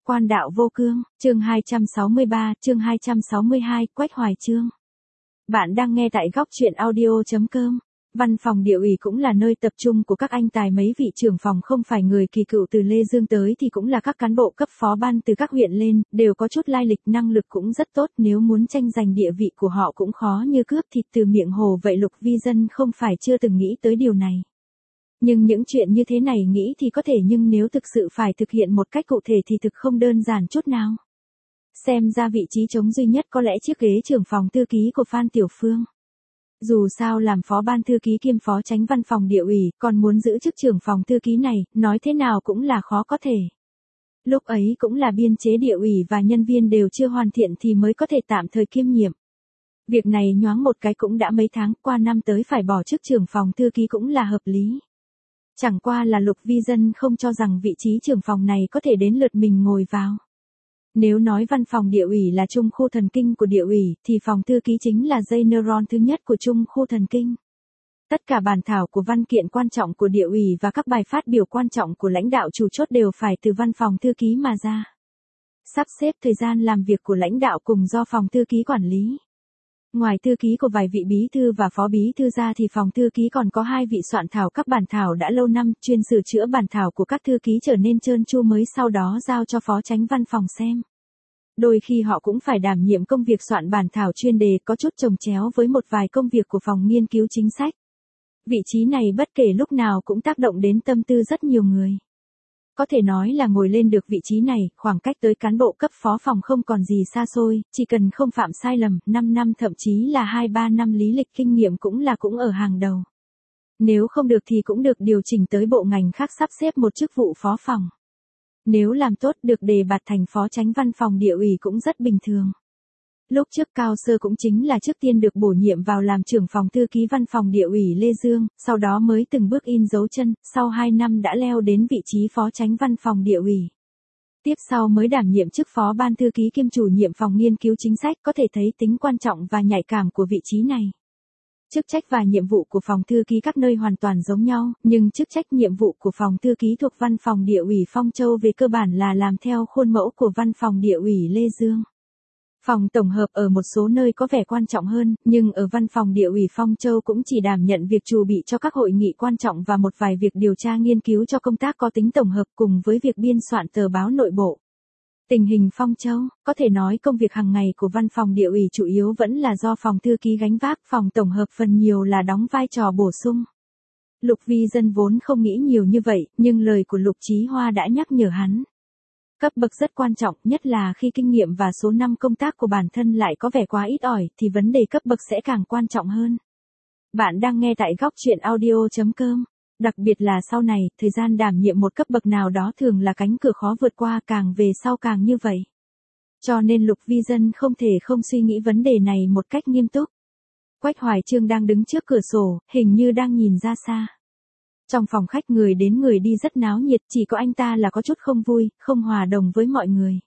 Quan đạo vô cương, chương 263, chương 262, Quách Hoài Chương. Bạn đang nghe tại góc truyện audio.com. Văn phòng Địa ủy cũng là nơi tập trung của các anh tài, mấy vị trưởng phòng không phải người kỳ cựu từ Lê Dương tới thì cũng là các cán bộ cấp phó ban từ các huyện lên, đều có chút lai lịch, năng lực cũng rất tốt, nếu muốn tranh giành địa vị của họ cũng khó như cướp thịt từ miệng hồ vậy. Lục Vi Dân không phải chưa từng nghĩ tới điều này. Nhưng những chuyện như thế này nghĩ thì có thể, nhưng nếu thực sự phải thực hiện một cách cụ thể thì thực không đơn giản chút nào. Xem ra vị trí trống duy nhất có lẽ chiếc ghế trưởng phòng thư ký của Phan Tiểu Phương. Dù sao làm phó ban thư ký kiêm phó chánh văn phòng Địa ủy, còn muốn giữ chức trưởng phòng thư ký này, nói thế nào cũng là khó có thể. Lúc ấy cũng là biên chế Địa ủy và nhân viên đều chưa hoàn thiện thì mới có thể tạm thời kiêm nhiệm. Việc này nhoáng một cái cũng đã mấy tháng, qua năm tới phải bỏ chức trưởng phòng thư ký cũng là hợp lý. Chẳng qua là Lục Vi Dân không cho rằng vị trí trưởng phòng này có thể đến lượt mình ngồi vào. Nếu nói văn phòng Địa ủy là trung khu thần kinh của Địa ủy, thì phòng thư ký chính là dây neuron thứ nhất của trung khu thần kinh. Tất cả bản thảo của văn kiện quan trọng của Địa ủy và các bài phát biểu quan trọng của lãnh đạo chủ chốt đều phải từ văn phòng thư ký mà ra. Sắp xếp thời gian làm việc của lãnh đạo cùng do phòng thư ký quản lý. Ngoài thư ký của vài vị bí thư và phó bí thư ra thì phòng thư ký còn có 2 vị soạn thảo các bản thảo đã lâu năm, chuyên sửa chữa bản thảo của các thư ký trở nên trơn tru mới sau đó giao cho phó chánh văn phòng xem. Đôi khi họ cũng phải đảm nhiệm công việc soạn bản thảo chuyên đề, có chút chồng chéo với một vài công việc của phòng nghiên cứu chính sách. Vị trí này bất kể lúc nào cũng tác động đến tâm tư rất nhiều người. Có thể nói là ngồi lên được vị trí này, khoảng cách tới cán bộ cấp phó phòng không còn gì xa xôi, chỉ cần không phạm sai lầm, 5 năm thậm chí là 2-3 năm lý lịch kinh nghiệm cũng ở hàng đầu. Nếu không được thì cũng được điều chỉnh tới bộ ngành khác sắp xếp một chức vụ phó phòng. Nếu làm tốt được đề bạt thành phó chánh văn phòng Địa ủy cũng rất bình thường. Lúc trước Cao Sơ cũng chính là trước tiên được bổ nhiệm vào làm trưởng phòng thư ký văn phòng Địa ủy Lê Dương, sau đó mới từng bước in dấu chân, sau 2 năm đã leo đến vị trí phó chánh văn phòng Địa ủy. Tiếp sau mới đảm nhiệm chức phó ban thư ký kiêm chủ nhiệm phòng nghiên cứu chính sách, có thể thấy tính quan trọng và nhạy cảm của vị trí này. Chức trách và nhiệm vụ của phòng thư ký các nơi hoàn toàn giống nhau, nhưng chức trách nhiệm vụ của phòng thư ký thuộc văn phòng Địa ủy Phong Châu về cơ bản là làm theo khuôn mẫu của văn phòng Địa ủy Lê Dương. Phòng tổng hợp ở một số nơi có vẻ quan trọng hơn, nhưng ở văn phòng Địa ủy Phong Châu cũng chỉ đảm nhận việc chuẩn bị cho các hội nghị quan trọng và một vài việc điều tra nghiên cứu cho công tác có tính tổng hợp cùng với việc biên soạn tờ báo nội bộ. Tình hình Phong Châu, có thể nói công việc hàng ngày của văn phòng Địa ủy chủ yếu vẫn là do phòng thư ký gánh vác, phòng tổng hợp phần nhiều là đóng vai trò bổ sung. Lục Vi Dân vốn không nghĩ nhiều như vậy, nhưng lời của Lục Chí Hoa đã nhắc nhở hắn. Cấp bậc rất quan trọng, nhất là khi kinh nghiệm và số năm công tác của bản thân lại có vẻ quá ít ỏi, thì vấn đề cấp bậc sẽ càng quan trọng hơn. Bạn đang nghe tại góc truyện audio.com. Đặc biệt là sau này, thời gian đảm nhiệm một cấp bậc nào đó thường là cánh cửa khó vượt qua, càng về sau càng như vậy. Cho nên Lục Vi Dân không thể không suy nghĩ vấn đề này một cách nghiêm túc. Quách Hoài Chương đang đứng trước cửa sổ, hình như đang nhìn ra xa. Trong phòng khách người đến người đi rất náo nhiệt, chỉ có anh ta là có chút không vui, không hòa đồng với mọi người.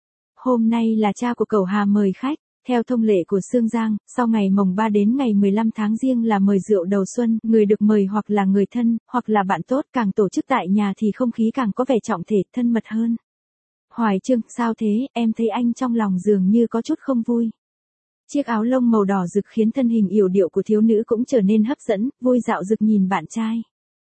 Hôm nay là cha của Cẩu Hà mời khách. Theo thông lệ của Sương Giang, sau ngày mồng 3 đến ngày 15 tháng Giêng là mời rượu đầu xuân, người được mời hoặc là người thân, hoặc là bạn tốt, càng tổ chức tại nhà thì không khí càng có vẻ trọng thể, thân mật hơn. Hoài Chương, sao thế, em thấy anh trong lòng dường như có chút không vui. Chiếc áo lông màu đỏ rực khiến thân hình yểu điệu của thiếu nữ cũng trở nên hấp dẫn, vui dạo rực nhìn bạn trai.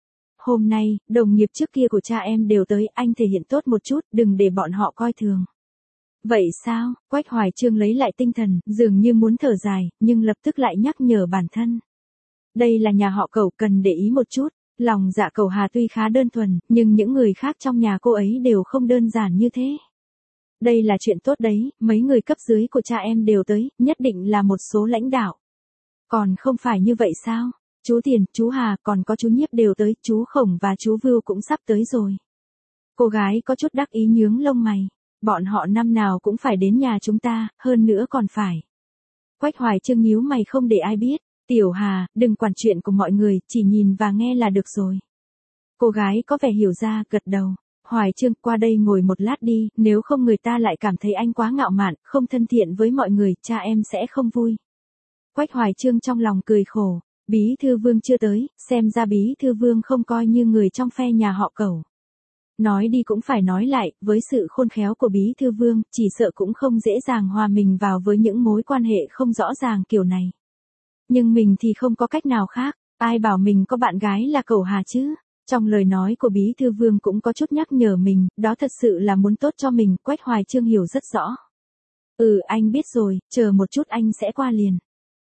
Hôm nay, đồng nghiệp trước kia của cha em đều tới, anh thể hiện tốt một chút, đừng để bọn họ coi thường. Vậy sao? Quách Hoài Chương lấy lại tinh thần, dường như muốn thở dài, nhưng lập tức lại nhắc nhở bản thân. Đây là nhà họ Cẩu, cần để ý một chút. Lòng dạ Cẩu Hà tuy khá đơn thuần, nhưng những người khác trong nhà cô ấy đều không đơn giản như thế. Đây là chuyện tốt đấy, mấy người cấp dưới của cha em đều tới, nhất định là một số lãnh đạo. Còn không phải như vậy sao? Chú Tiền, chú Hà, còn có chú Nhiếp đều tới, chú Khổng và chú Vưu cũng sắp tới rồi. Cô gái có chút đắc ý nhướng lông mày. Bọn họ năm nào cũng phải đến nhà chúng ta, hơn nữa còn phải. Quách Hoài Chương nhíu mày không để ai biết. Tiểu Hà, đừng quản chuyện của mọi người, chỉ nhìn và nghe là được rồi. Cô gái có vẻ hiểu ra, gật đầu. Hoài Chương, qua đây ngồi một lát đi, nếu không người ta lại cảm thấy anh quá ngạo mạn, không thân thiện với mọi người, cha em sẽ không vui. Quách Hoài Chương trong lòng cười khổ. Bí thư Vương chưa tới, xem ra bí thư Vương không coi như người trong phe nhà họ Cẩu. Nói đi cũng phải nói lại, với sự khôn khéo của Bí Thư Vương, chỉ sợ cũng không dễ dàng hòa mình vào với những mối quan hệ không rõ ràng kiểu này. Nhưng mình thì không có cách nào khác, ai bảo mình có bạn gái là Cẩu Hà chứ. Trong lời nói của Bí Thư Vương cũng có chút nhắc nhở mình, đó thật sự là muốn tốt cho mình, Quách Hoài Chương hiểu rất rõ. Anh biết rồi, chờ một chút anh sẽ qua liền.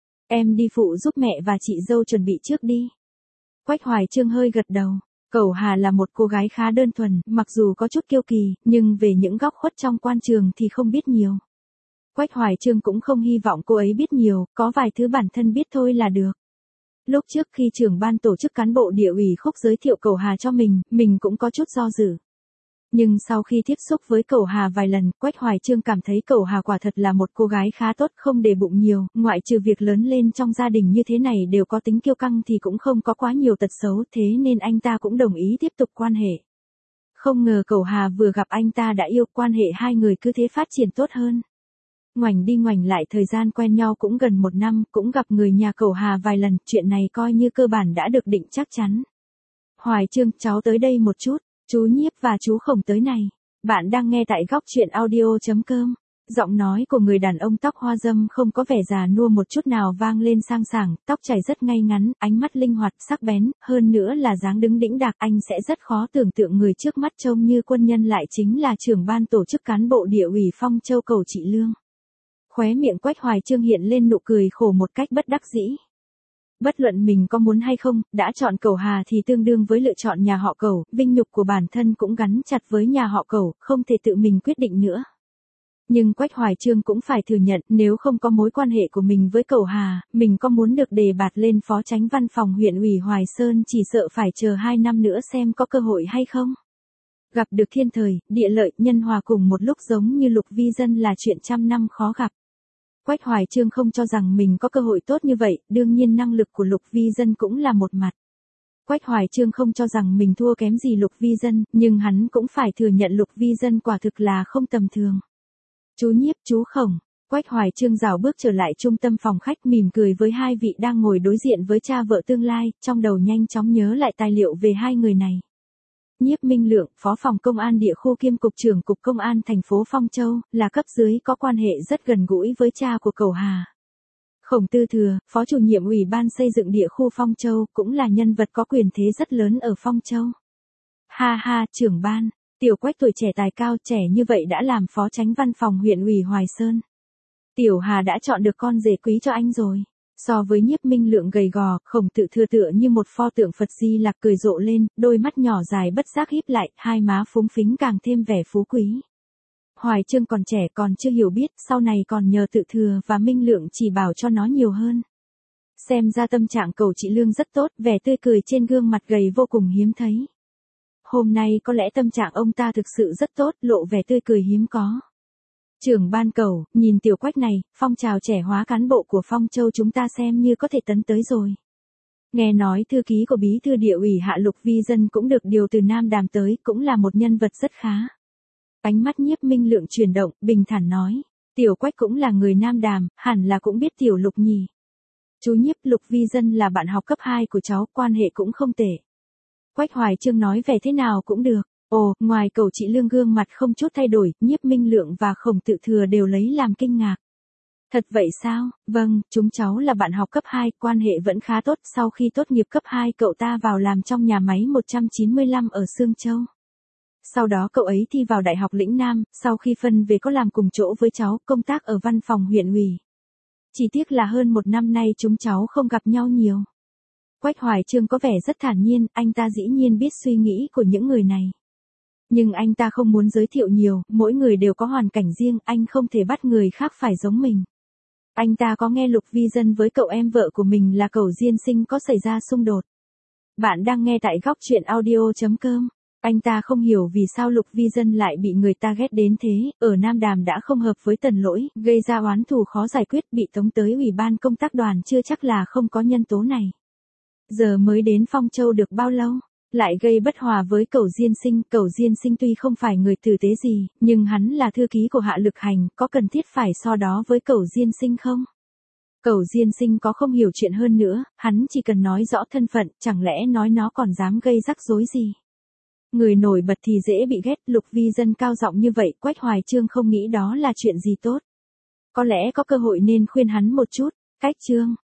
Em đi phụ giúp mẹ và chị dâu chuẩn bị trước đi. Quách Hoài Chương hơi gật đầu. Cẩu Hà là một cô gái khá đơn thuần, mặc dù có chút kiêu kỳ, nhưng về những góc khuất trong quan trường thì không biết nhiều. Quách Hoài Chương cũng không hy vọng cô ấy biết nhiều, có vài thứ bản thân biết thôi là được. Lúc trước khi trưởng ban tổ chức cán bộ địa ủy Khúc giới thiệu Cẩu Hà cho mình cũng có chút do dự. Nhưng sau khi tiếp xúc với Cẩu Hà vài lần, Quách Hoài Chương cảm thấy Cẩu Hà quả thật là một cô gái khá tốt, không để bụng nhiều, ngoại trừ việc lớn lên trong gia đình như thế này đều có tính kiêu căng thì cũng không có quá nhiều tật xấu, thế nên anh ta cũng đồng ý tiếp tục quan hệ. Không ngờ Cẩu Hà vừa gặp anh ta đã yêu, quan hệ hai người cứ thế phát triển tốt hơn. Ngoảnh đi ngoảnh lại thời gian quen nhau cũng gần 1 năm, cũng gặp người nhà Cẩu Hà vài lần, chuyện này coi như cơ bản đã được định chắc chắn. Hoài Chương, cháu tới đây một chút. Chú Nhiếp và chú Khổng tới này. Bạn đang nghe tại góc truyện audio.com. Giọng nói của người đàn ông tóc hoa râm không có vẻ già nua một chút nào vang lên sang sảng, tóc chảy rất ngay ngắn, ánh mắt linh hoạt, sắc bén, hơn nữa là dáng đứng đĩnh đạc, anh sẽ rất khó tưởng tượng người trước mắt trông như quân nhân lại chính là trưởng ban tổ chức cán bộ địa ủy Phong Châu Cẩu Trị Lương. Khóe miệng Quách Hoài Chương hiện lên nụ cười khổ một cách bất đắc dĩ. Bất luận mình có muốn hay không, đã chọn Cẩu Hà thì tương đương với lựa chọn nhà họ Cẩu, vinh nhục của bản thân cũng gắn chặt với nhà họ Cẩu, không thể tự mình quyết định nữa. Nhưng Quách Hoài Chương cũng phải thừa nhận, nếu không có mối quan hệ của mình với Cẩu Hà, mình có muốn được đề bạt lên phó chánh văn phòng huyện ủy Hoài Sơn chỉ sợ phải chờ 2 năm nữa xem có cơ hội hay không. Gặp được thiên thời, địa lợi, nhân hòa cùng một lúc giống như Lục Vi Dân là chuyện trăm năm khó gặp. Quách Hoài Chương không cho rằng mình có cơ hội tốt như vậy, đương nhiên năng lực của Lục Vi Dân cũng là một mặt. Quách Hoài Chương không cho rằng mình thua kém gì Lục Vi Dân, nhưng hắn cũng phải thừa nhận Lục Vi Dân quả thực là không tầm thường. Chú Nhiếp, chú Khổng. Quách Hoài Chương rảo bước trở lại trung tâm phòng khách, mỉm cười với hai vị đang ngồi đối diện với cha vợ tương lai, trong đầu nhanh chóng nhớ lại tài liệu về hai người này. Nhiếp Minh Lượng, phó phòng công an địa khu kiêm cục trưởng cục công an thành phố Phong Châu, là cấp dưới có quan hệ rất gần gũi với cha của Cẩu Hà. Khổng Tư Thừa, phó chủ nhiệm ủy ban xây dựng địa khu Phong Châu, cũng là nhân vật có quyền thế rất lớn ở Phong Châu. Ha ha, trưởng ban, Tiểu Quách tuổi trẻ tài cao, trẻ như vậy đã làm phó chánh văn phòng huyện ủy Hoài Sơn. Tiểu Hà đã chọn được con rể quý cho anh rồi. So với Nhiếp Minh Lượng gầy gò, Khổng Tự Thừa tựa như một pho tượng Phật Di Lặc cười rộ lên, đôi mắt nhỏ dài bất giác híp lại, hai má phúng phính càng thêm vẻ phú quý. Hoài Chương còn trẻ còn chưa hiểu biết, sau này còn nhờ Tự Thừa và Minh Lượng chỉ bảo cho nó nhiều hơn. Xem ra tâm trạng Cẩu Trị Lương rất tốt, vẻ tươi cười trên gương mặt gầy vô cùng hiếm thấy. Hôm nay có lẽ tâm trạng ông ta thực sự rất tốt, lộ vẻ tươi cười hiếm có. Trưởng ban Cẩu, nhìn Tiểu Quách này, phong trào trẻ hóa cán bộ của Phong Châu chúng ta xem như có thể tấn tới rồi. Nghe nói thư ký của bí thư địa ủy Hạ Lục Vi Dân cũng được điều từ Nam Đàm tới, cũng là một nhân vật rất khá. Ánh mắt Nhiếp Minh Lượng chuyển động, bình thản nói, Tiểu Quách cũng là người Nam Đàm, hẳn là cũng biết Tiểu Lục nhỉ. Chú Nhiếp, Lục Vi Dân là bạn học cấp 2 của cháu, quan hệ cũng không tệ. Quách Hoài Chương nói vẻ thế nào cũng được. Ồ, ngoài Cẩu Trị Lương gương mặt không chút thay đổi, Nhiếp Minh Lượng và Khổng Tự Thừa đều lấy làm kinh ngạc. Thật vậy sao? Vâng, chúng cháu là bạn học cấp 2, quan hệ vẫn khá tốt, sau khi tốt nghiệp cấp 2 cậu ta vào làm trong nhà máy 195 ở Sương Châu. Sau đó cậu ấy thi vào Đại học Lĩnh Nam, sau khi phân về có làm cùng chỗ với cháu, công tác ở văn phòng huyện ủy. Chỉ tiếc là hơn 1 năm nay chúng cháu không gặp nhau nhiều. Quách Hoài Chương có vẻ rất thản nhiên, anh ta dĩ nhiên biết suy nghĩ của những người này. Nhưng anh ta không muốn giới thiệu nhiều, mỗi người đều có hoàn cảnh riêng, anh không thể bắt người khác phải giống mình. Anh ta có nghe Lục Vi Dân với cậu em vợ của mình là Cẩu Diên Sinh có xảy ra xung đột. Bạn đang nghe tại góc truyện audio.com. Anh ta không hiểu vì sao Lục Vi Dân lại bị người ta ghét đến thế, ở Nam Đàm đã không hợp với Tần Lỗi, gây ra oán thù khó giải quyết, bị tống tới ủy ban công tác đoàn chưa chắc là không có nhân tố này. Giờ mới đến Phong Châu được bao lâu, lại gây bất hòa với Cẩu Diên Sinh. Cẩu Diên Sinh tuy không phải người tử tế gì, nhưng hắn là thư ký của Hạ Lực Hành, có cần thiết phải so đó với Cẩu Diên Sinh không? Cẩu Diên Sinh có không hiểu chuyện hơn nữa, hắn chỉ cần nói rõ thân phận, chẳng lẽ nói nó còn dám gây rắc rối gì? Người nổi bật thì dễ bị ghét, Lục Vi Dân cao giọng như vậy, Quách Hoài Chương không nghĩ đó là chuyện gì tốt. Có lẽ có cơ hội nên khuyên hắn một chút, Cách Chương,